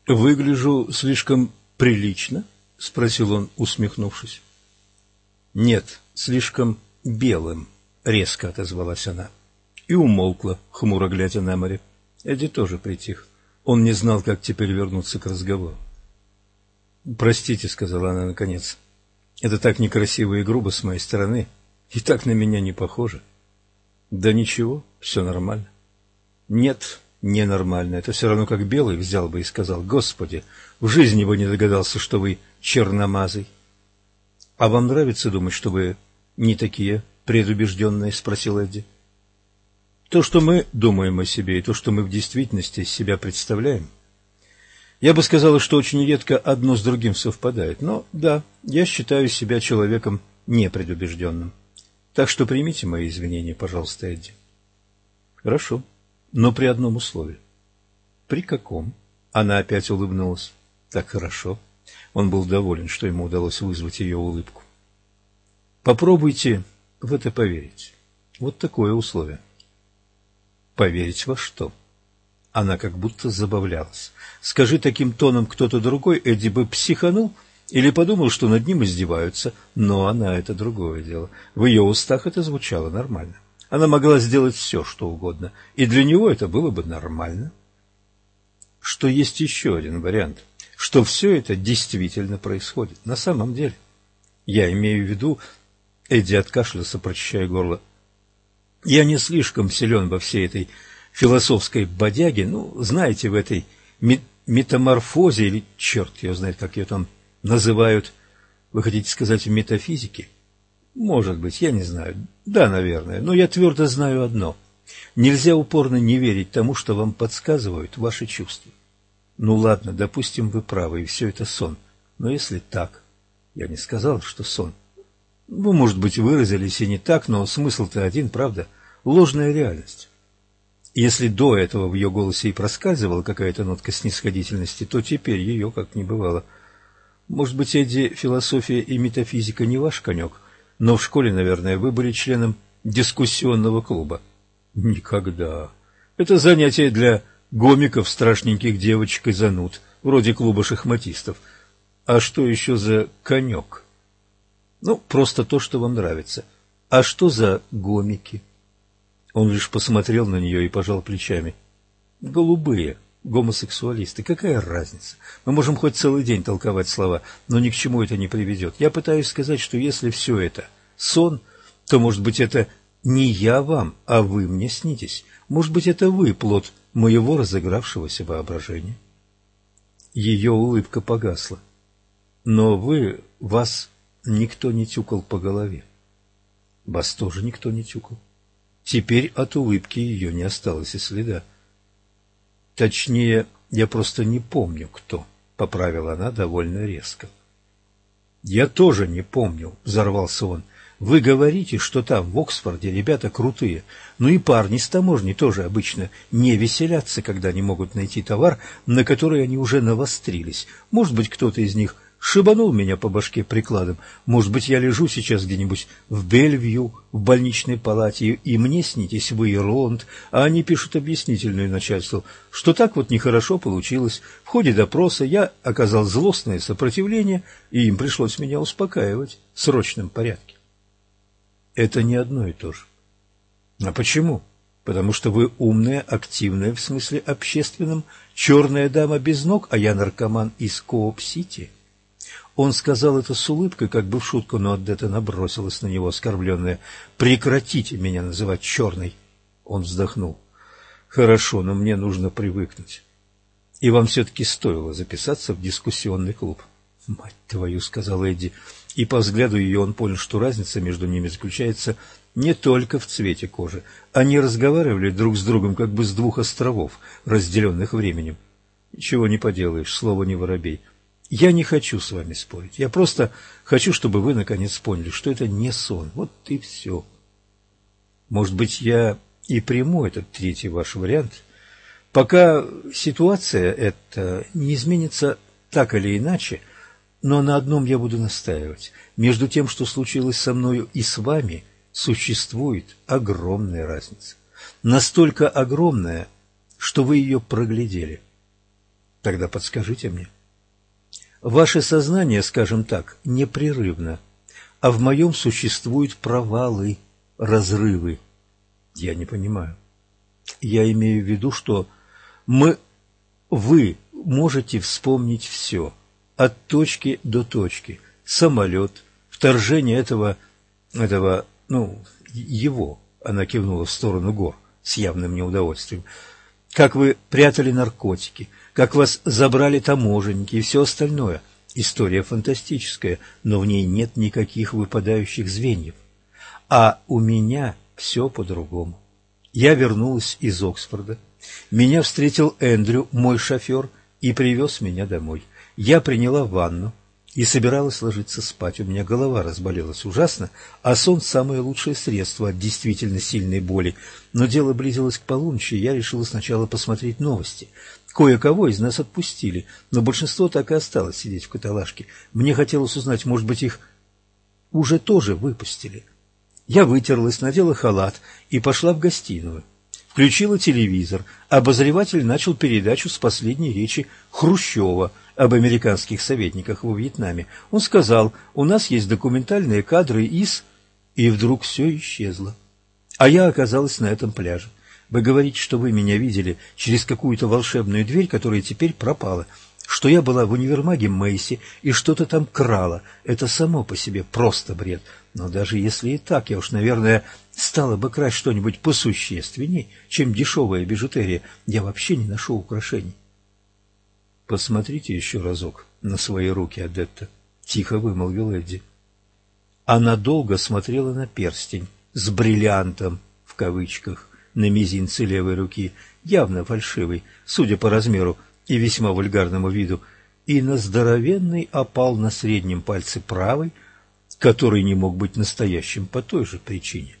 «Выгляжу слишком прилично?» — спросил он, усмехнувшись. «Нет, слишком белым», — резко отозвалась она. И умолкла, хмуро глядя на море. Эдди тоже притих. Он не знал, как теперь вернуться к разговору. «Простите», — сказала она наконец. «Это так некрасиво и грубо с моей стороны, и так на меня не похоже». «Да ничего, все нормально». «Нет, ненормально. Это все равно, как Белый взял бы и сказал: Господи, в жизни бы не догадался, что вы черномазый». «А вам нравится думать, что вы не такие предубежденные?» — спросил Эдди. «То, что мы думаем о себе, и то, что мы в действительности из себя представляем, я бы сказала, что очень редко одно с другим совпадает. Но да, я считаю себя человеком непредубежденным. Так что примите мои извинения, пожалуйста, Эдди». «Хорошо, но при одном условии». «При каком?» Она опять улыбнулась. «Так хорошо». Он был доволен, что ему удалось вызвать ее улыбку. «Попробуйте в это поверить. Вот такое условие». «Поверить во что?» Она как будто забавлялась. Скажи таким тоном кто-то другой, Эдди бы психанул или подумал, что над ним издеваются, но она — это другое дело. В ее устах это звучало нормально. Она могла сделать все, что угодно, и для него это было бы нормально. Что есть еще один вариант, что все это действительно происходит, на самом деле. Я имею в виду... Эдди откашлялся, прочищая горло. Я не слишком силен во всей этой философской бодяге, знаете, в этой метаморфозе, или черт ее знает, как ее там называют. Вы хотите сказать, в метафизике? Может быть, я не знаю. Да, наверное, но я твердо знаю одно. Нельзя упорно не верить тому, что вам подсказывают ваши чувства. Ну ладно, допустим, вы правы, и все это сон. Но если так, я не сказал, что сон. Вы, может быть, выразились и не так, но смысл-то один, правда? Ложная реальность. Если до этого в ее голосе и проскальзывала какая-то нотка снисходительности, то теперь ее как не бывало. Может быть, Эдди, философия и метафизика не ваш конек, но в школе, наверное, вы были членом дискуссионного клуба. Никогда. Это занятие для гомиков, страшненьких девочек и зануд, вроде клуба шахматистов. А что еще за конек? Просто то, что вам нравится. А что за гомики? Он лишь посмотрел на нее и пожал плечами. Голубые, гомосексуалисты, какая разница? Мы можем хоть целый день толковать слова, но ни к чему это не приведет. Я пытаюсь сказать, что если все это сон, то, может быть, это не я вам, а вы мне снитесь. Может быть, это вы плод моего разыгравшегося воображения. Ее улыбка погасла. Но вас никто не тюкал по голове. Вас тоже никто не тюкал. Теперь от улыбки ее не осталось и следа. Точнее, я просто не помню, кто, — поправила она довольно резко. Я тоже не помню, — взорвался он. Вы говорите, что там, в Оксфорде, ребята крутые. И парни с таможни тоже обычно не веселятся, когда не могут найти товар, на который они уже навострились. Может быть, кто-то из них шибанул меня по башке прикладом. Может быть, я лежу сейчас где-нибудь в Бельвью, в больничной палате, и мне снитесь вы и Роланд, а они пишут объяснительную начальству, что так вот нехорошо получилось. В ходе допроса я оказал злостное сопротивление, и им пришлось меня успокаивать в срочном порядке. Это не одно и то же. А почему? Потому что вы умная, активная, в смысле общественном, черная дама без ног, а я наркоман из Кооп-Сити. Он сказал это с улыбкой, как бы в шутку, но Одетта набросилась на него, оскорбленная. «Прекратите меня называть черной!» Он вздохнул. «Хорошо, но мне нужно привыкнуть. И вам все-таки стоило записаться в дискуссионный клуб». «Мать твою!» — сказал Эдди. И по взгляду ее он понял, что разница между ними заключается не только в цвете кожи. Они разговаривали друг с другом как бы с двух островов, разделенных временем. «Ничего не поделаешь, слово не воробей. Я не хочу с вами спорить. Я просто хочу, чтобы вы наконец поняли, что это не сон. Вот и все. Может быть, я и приму этот третий ваш вариант, пока ситуация эта не изменится так или иначе, но на одном я буду настаивать. Между тем, что случилось со мною и с вами, существует огромная разница. Настолько огромная, что вы ее проглядели. Тогда подскажите мне. Ваше сознание, скажем так, непрерывно, а в моем существуют провалы, разрывы. Я не понимаю. Я имею в виду, что вы можете вспомнить все, от точки до точки. Самолет, вторжение его, она кивнула в сторону гор с явным неудовольствием, как вы прятали наркотики, как вас забрали таможенники и все остальное. История фантастическая, но в ней нет никаких выпадающих звеньев. А у меня все по-другому. Я вернулась из Оксфорда. Меня встретил Эндрю, мой шофер, и привез меня домой. Я приняла ванну и собиралась ложиться спать. У меня голова разболелась ужасно, а сон – самое лучшее средство от действительно сильной боли. Но дело близилось к полуночи, и я решила сначала посмотреть новости. Кое-кого из нас отпустили, но большинство так и осталось сидеть в каталажке. Мне хотелось узнать, может быть, их уже тоже выпустили. Я вытерлась, надела халат и пошла в гостиную. Включила телевизор. Обозреватель начал передачу с последней речи Хрущева об американских советниках во Вьетнаме. Он сказал: у нас есть документальные кадры из... И вдруг все исчезло. А я оказалась на этом пляже. Вы говорите, что вы меня видели через какую-то волшебную дверь, которая теперь пропала, что я была в универмаге Мэйси и что-то там крала. Это само по себе просто бред. Но даже если и так, я уж, наверное, стала бы красть что-нибудь посущественней, чем дешевая бижутерия. Я вообще не ношу украшений. Посмотрите еще разок на свои руки, Адетта, — тихо вымолвил Эдди. Она долго смотрела на перстень с бриллиантом, в кавычках, на мизинце левой руки, явно фальшивый, судя по размеру и весьма вульгарному виду, и на здоровенный опал на среднем пальце правой, который не мог быть настоящим по той же причине.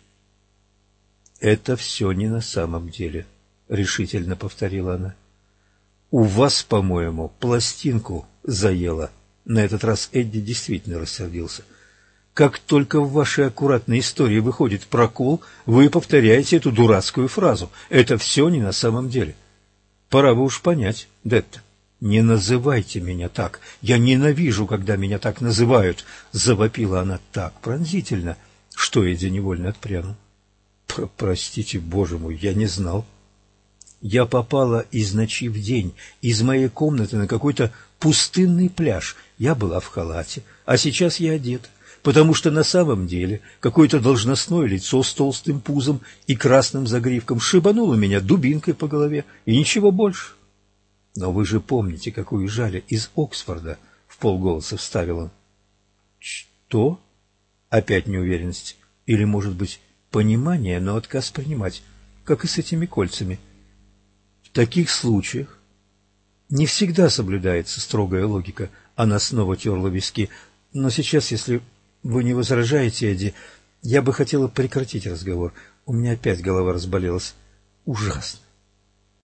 «Это все не на самом деле», — решительно повторила она. «У вас, по-моему, пластинку заело». На этот раз Эдди действительно рассердился. «Как только в вашей аккуратной истории выходит прокол, вы повторяете эту дурацкую фразу. Это все не на самом деле. Пора бы уж понять, Детта. Не называйте меня так. Я ненавижу, когда меня так называют», — завопила она так пронзительно, что Эдди невольно отпрянул. «Простите, боже мой, я не знал. Я попала из ночи в день, из моей комнаты на какой-то пустынный пляж. Я была в халате, а сейчас я одета, потому что на самом деле какое-то должностное лицо с толстым пузом и красным загривком шибануло меня дубинкой по голове, и ничего больше». «Но вы же помните, как уезжали из Оксфорда», — вполголоса вставил он. «Что?» Опять неуверенность. Или, может быть, понимание, но отказ принимать, как и с этими кольцами. В таких случаях не всегда соблюдается строгая логика. Она снова терла виски. «Но сейчас, если вы не возражаете, Эдди, я бы хотела прекратить разговор. У меня опять голова разболелась. Ужасно.